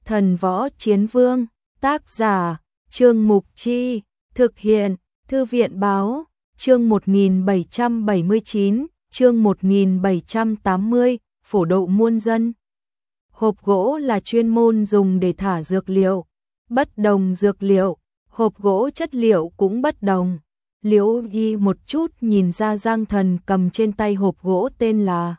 Thần Võ Chiến Vương, tác giả, Trương Mục Chi, thực hiện, Thư viện Báo, chương 1779, chương 1780, phổ độ muôn dân. Hộp gỗ là chuyên môn dùng để thả dược liệu, bất đồng dược liệu, hộp gỗ chất liệu cũng bất đồng. Liễu Y một chút nhìn ra Giang Thần cầm trên tay hộp gỗ tên là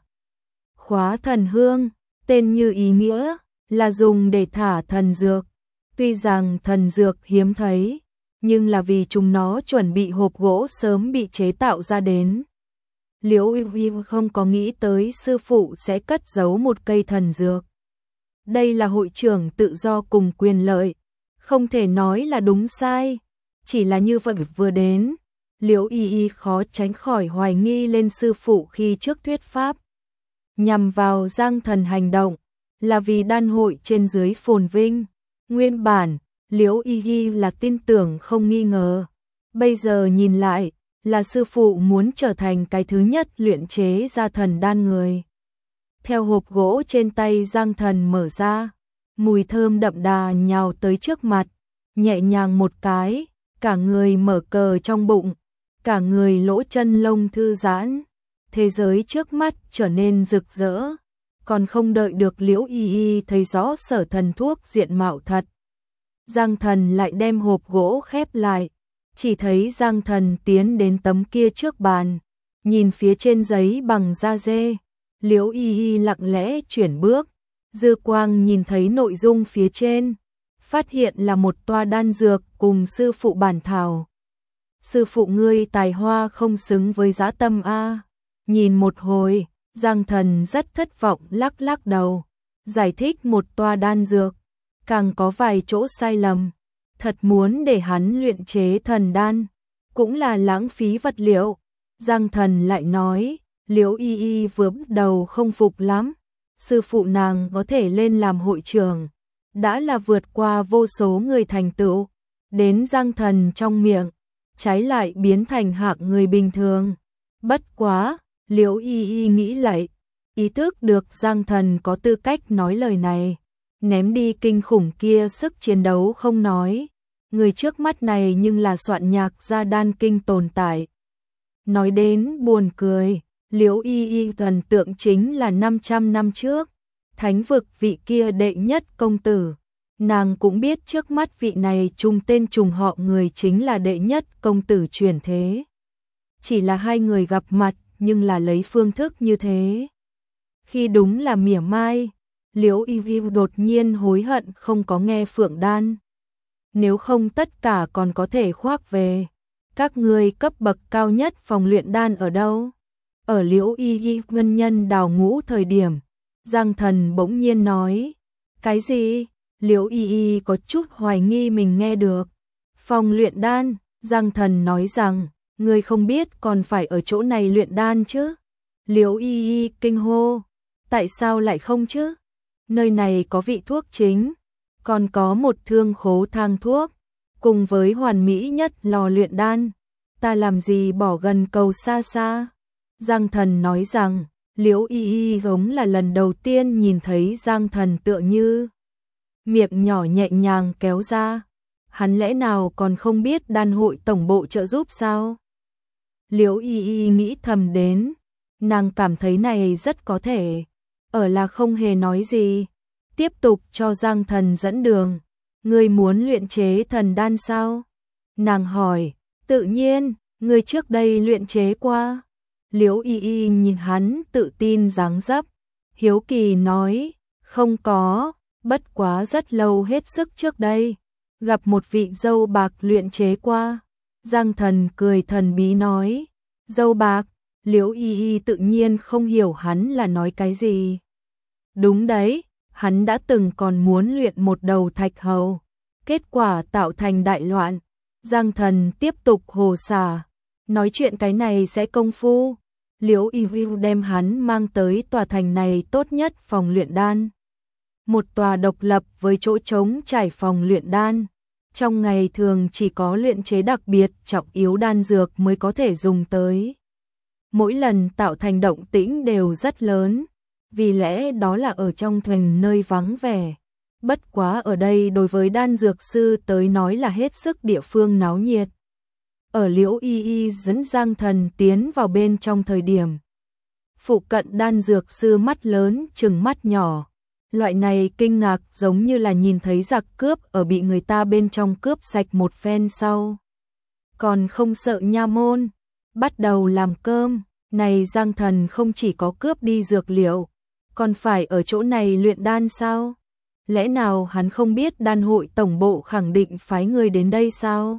Khóa Thần Hương, tên như ý nghĩa, là dùng để thả thần dược. Tuy rằng thần dược hiếm thấy, nhưng là vì chúng nó chuẩn bị hộp gỗ sớm bị chế tạo ra đến. Liễu Y không có nghĩ tới sư phụ sẽ cất giấu một cây thần dược. Đây là hội trưởng tự do cùng quyền lợi, không thể nói là đúng sai, chỉ là như vậy vừa đến. Liễu Y khó tránh khỏi hoài nghi lên sư phụ khi trước thuyết pháp. Nhằm vào Giang Thần hành động, là vì đan hội trên dưới phồn vinh. Nguyên bản, Liễu Y là tin tưởng không nghi ngờ. Bây giờ nhìn lại, là sư phụ muốn trở thành cái thứ nhất luyện chế ra thần đan người. Theo hộp gỗ trên tay Giang Thần mở ra, mùi thơm đậm đà nhào tới trước mặt, nhẹ nhàng một cái, cả người mở cờ trong bụng, cả người lỗ chân lông thư giãn, thế giới trước mắt trở nên rực rỡ. Còn không đợi được Liễu Y thấy rõ sở thần thuốc diện mạo thật, Giang Thần lại đem hộp gỗ khép lại, chỉ thấy Giang Thần tiến đến tấm kia trước bàn, nhìn phía trên giấy bằng da dê. Liễu Y lặng lẽ chuyển bước, dư quang nhìn thấy nội dung phía trên, phát hiện là một toa đan dược cùng sư phụ bản thảo. Sư phụ ngươi tài hoa không xứng với dã tâm a. Nhìn một hồi, Giang Thần rất thất vọng lắc lắc đầu, giải thích một toa đan dược, càng có vài chỗ sai lầm. Thật muốn để hắn luyện chế thần đan, cũng là lãng phí vật liệu. Giang Thần lại nói, Liễu Y vừa bắt đầu không phục lắm, sư phụ nàng có thể lên làm hội trưởng, đã là vượt qua vô số người thành tựu, đến Giang Thần trong miệng, trái lại biến thành hạng người bình thường. Bất quá, Liễu Y nghĩ lại, ý thức được Giang Thần có tư cách nói lời này, ném đi kinh khủng kia sức chiến đấu không nói, người trước mắt này nhưng là soạn nhạc ra đan kinh tồn tại. Nói đến buồn cười, Liễu Y thần tượng chính là 500 năm trước, thánh vực vị kia đệ nhất công tử. Nàng cũng biết trước mắt vị này trùng tên trùng họ người chính là đệ nhất công tử chuyển thế. Chỉ là hai người gặp mặt nhưng là lấy phương thức như thế. Khi đúng là mỉa mai, Liễu Y đột nhiên hối hận không có nghe Phượng Đan. Nếu không tất cả còn có thể khoác về. Các người cấp bậc cao nhất phòng luyện đan ở đâu? Ở Liễu Y nguyên nhân đào ngũ thời điểm, Giang Thần bỗng nhiên nói. Cái gì? Liễu Y có chút hoài nghi mình nghe được. Phòng luyện đan, Giang Thần nói rằng, người không biết còn phải ở chỗ này luyện đan chứ? Liễu Y kinh hô, tại sao lại không chứ? Nơi này có vị thuốc chính, còn có một thương khố thang thuốc, cùng với hoàn mỹ nhất lò luyện đan. Ta làm gì bỏ gần cầu xa xa? Giang Thần nói rằng, Liễu Y giống là lần đầu tiên nhìn thấy Giang Thần tựa như miệng nhỏ nhẹ nhàng kéo ra. Hắn lẽ nào còn không biết đan hội tổng bộ trợ giúp sao? Liễu Y nghĩ thầm đến, nàng cảm thấy này rất có thể. Ở là không hề nói gì, tiếp tục cho Giang Thần dẫn đường. Ngươi muốn luyện chế thần đan sao? Nàng hỏi, tự nhiên, ngươi trước đây luyện chế qua. Liễu Y nhìn hắn tự tin dáng dấp, hiếu kỳ nói, không có, bất quá rất lâu hết sức trước đây, gặp một vị dâu bạc luyện chế qua. Giang Thần cười thần bí nói, dâu bạc. Liễu Y tự nhiên không hiểu hắn là nói cái gì. Đúng đấy, hắn đã từng còn muốn luyện một đầu thạch hầu, kết quả tạo thành đại loạn. Giang Thần tiếp tục hồ xả, nói chuyện cái này sẽ công phu. Liễu Y đem hắn mang tới tòa thành này tốt nhất phòng luyện đan. Một tòa độc lập với chỗ trống trải phòng luyện đan. Trong ngày thường chỉ có luyện chế đặc biệt trọng yếu đan dược mới có thể dùng tới. Mỗi lần tạo thành động tĩnh đều rất lớn, vì lẽ đó là ở trong thành nơi vắng vẻ. bất quá ở đây đối với đan dược sư tới nói là hết sức địa phương náo nhiệt. Ở Liễu Y Y dẫn Giang Thần tiến vào bên trong thời điểm, phụ cận đan dược sư mắt lớn chừng mắt nhỏ. Loại này kinh ngạc giống như là nhìn thấy giặc cướp ở bị người ta bên trong cướp sạch một phen sau. Còn không sợ nha môn, bắt đầu làm cơm, này Giang Thần không chỉ có cướp đi dược liệu, còn phải ở chỗ này luyện đan sao? Lẽ nào hắn không biết đan hội tổng bộ khẳng định phái người đến đây sao?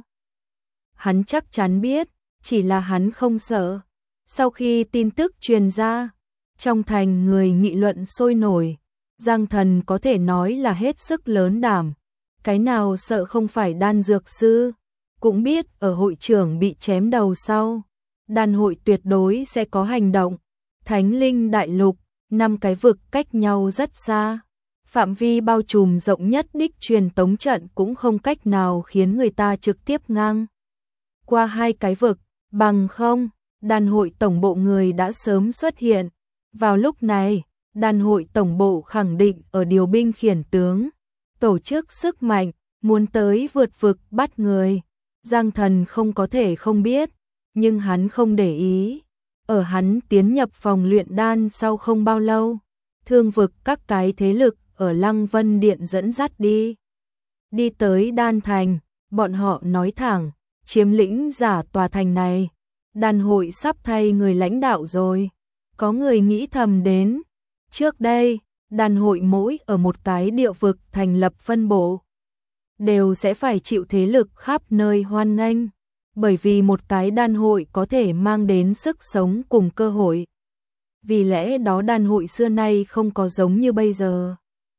Hắn chắc chắn biết, chỉ là hắn không sợ. Sau khi tin tức truyền ra, trong thành người nghị luận sôi nổi, Giang Thần có thể nói là hết sức lớn đảm. Cái nào sợ không phải đan dược sư, cũng biết ở hội trưởng bị chém đầu sau, đan hội tuyệt đối sẽ có hành động. Thánh Linh Đại Lục, 5 cái vực cách nhau rất xa. Phạm vi bao trùm rộng nhất đích truyền tống trận cũng không cách nào khiến người ta trực tiếp ngang qua 2 cái vực, bằng không, đan hội tổng bộ người đã sớm xuất hiện. Vào lúc này, đan hội tổng bộ khẳng định ở điều binh khiển tướng, tổ chức sức mạnh, muốn tới vượt vực bắt người. Giang Thần không có thể không biết, nhưng hắn không để ý. Ở hắn tiến nhập phòng luyện đan sau không bao lâu, thương vực các cái thế lực ở Lăng Vân Điện dẫn dắt đi. Đi tới đan thành, bọn họ nói thẳng, chiếm lĩnh giả tòa thành này. Đan hội sắp thay người lãnh đạo rồi. Có người nghĩ thầm đến. Trước đây, đan hội mỗi ở một cái địa vực thành lập phân bộ, đều sẽ phải chịu thế lực khắp nơi hoan nghênh. Bởi vì một cái đan hội có thể mang đến sức sống cùng cơ hội. Vì lẽ đó đan hội xưa nay không có giống như bây giờ.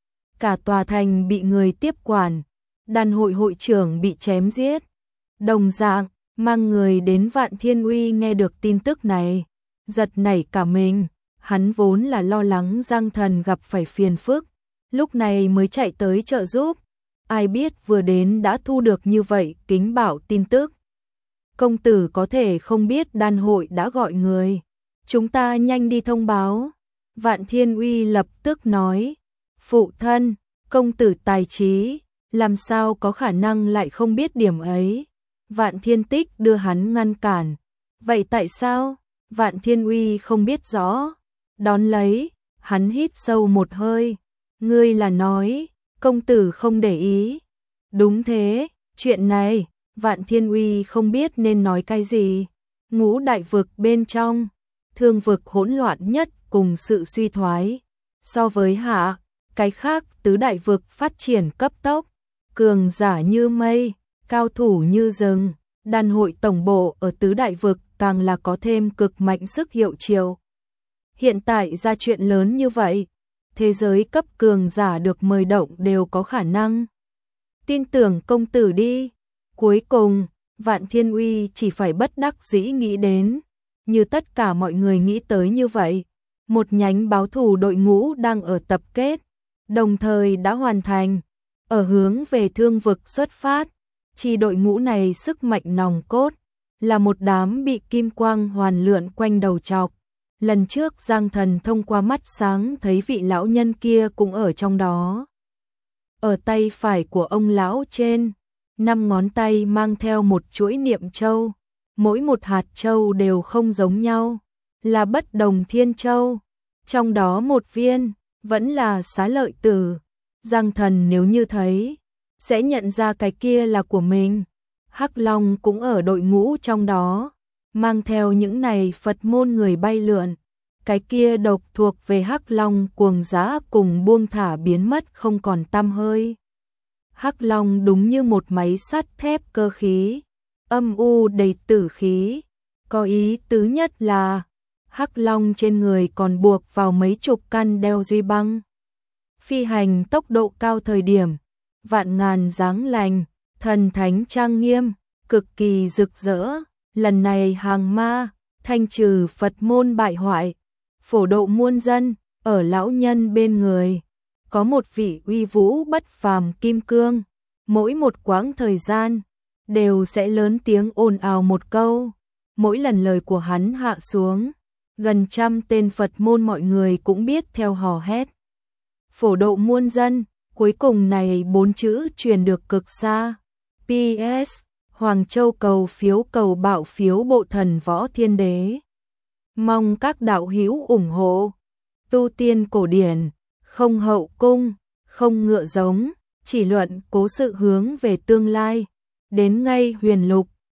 Cả tòa thành bị người tiếp quản, đan hội hội trưởng bị chém giết. Đồng dạng, mang người đến Vạn Thiên Uy nghe được tin tức này, giật nảy cả mình. Hắn vốn là lo lắng Giang Thần gặp phải phiền phức, lúc này mới chạy tới trợ giúp. Ai biết vừa đến đã thu được như vậy kính bảo tin tức. Công tử có thể không biết đan hội đã gọi người. Chúng ta nhanh đi thông báo. Vạn Thiên Uy lập tức nói. Phụ thân, công tử tài trí, làm sao có khả năng lại không biết điểm ấy. Vạn Thiên Tích đưa hắn ngăn cản. Vậy tại sao? Vạn Thiên Uy không biết rõ. Đón lấy, hắn hít sâu một hơi. Ngươi là nói, công tử không để ý. Đúng thế, chuyện này, Vạn Thiên Uy không biết nên nói cái gì. Ngũ đại vực bên trong, thương vực hỗn loạn nhất cùng sự suy thoái. So với hạ, cái khác tứ đại vực phát triển cấp tốc, cường giả như mây, cao thủ như rừng. Đan hội tổng bộ ở tứ đại vực càng là có thêm cực mạnh sức hiệu triệu. Hiện tại ra chuyện lớn như vậy, thế giới cấp cường giả được mời động đều có khả năng. Tin tưởng công tử đi. Cuối cùng, Vạn Thiên Uy chỉ phải bất đắc dĩ nghĩ đến, như tất cả mọi người nghĩ tới như vậy, một nhánh báo thù đội ngũ đang ở tập kết, đồng thời đã hoàn thành, ở hướng về thương vực xuất phát. Chi đội ngũ này sức mạnh nòng cốt, là một đám bị kim quang hoàn lượn quanh đầu trọc. Lần trước Giang Thần thông qua mắt sáng thấy vị lão nhân kia cũng ở trong đó. Ở tay phải của ông lão trên, 5 ngón tay mang theo một chuỗi niệm châu, mỗi một hạt châu đều không giống nhau, là bất đồng thiên châu. Trong đó một viên, vẫn là xá lợi tử. Giang Thần nếu như thấy, sẽ nhận ra cái kia là của mình. Hắc Long cũng ở đội ngũ trong đó, mang theo những này Phật môn người bay lượn. Cái kia độc thuộc về Hắc Long cuồng dã cùng buông thả biến mất không còn tăm hơi. Hắc Long đúng như một máy sắt thép cơ khí, âm u đầy tử khí. Có ý tứ nhất là, Hắc Long trên người còn buộc vào mấy chục căn đeo duy băng. Phi hành tốc độ cao thời điểm, vạn ngàn dáng lành, thần thánh trang nghiêm, cực kỳ rực rỡ. Lần này hàng ma, thanh trừ Phật môn bại hoại, phổ độ muôn dân. Ở lão nhân bên người, có một vị uy vũ bất phàm kim cương. Mỗi một quãng thời gian, đều sẽ lớn tiếng ồn ào một câu. Mỗi lần lời của hắn hạ xuống, gần 100 tên Phật môn mọi người cũng biết theo hò hét. Phổ độ muôn dân, Cuối cùng này 4 chữ truyền được cực xa. PS, Hoàng Châu cầu phiếu cầu bạo phiếu bộ thần Võ Thiên Đế. Mong các đạo hữu ủng hộ. Tu tiên cổ điển, không hậu cung, không ngựa giống, chỉ luận cố sự hướng về tương lai. Đến ngay huyền lục,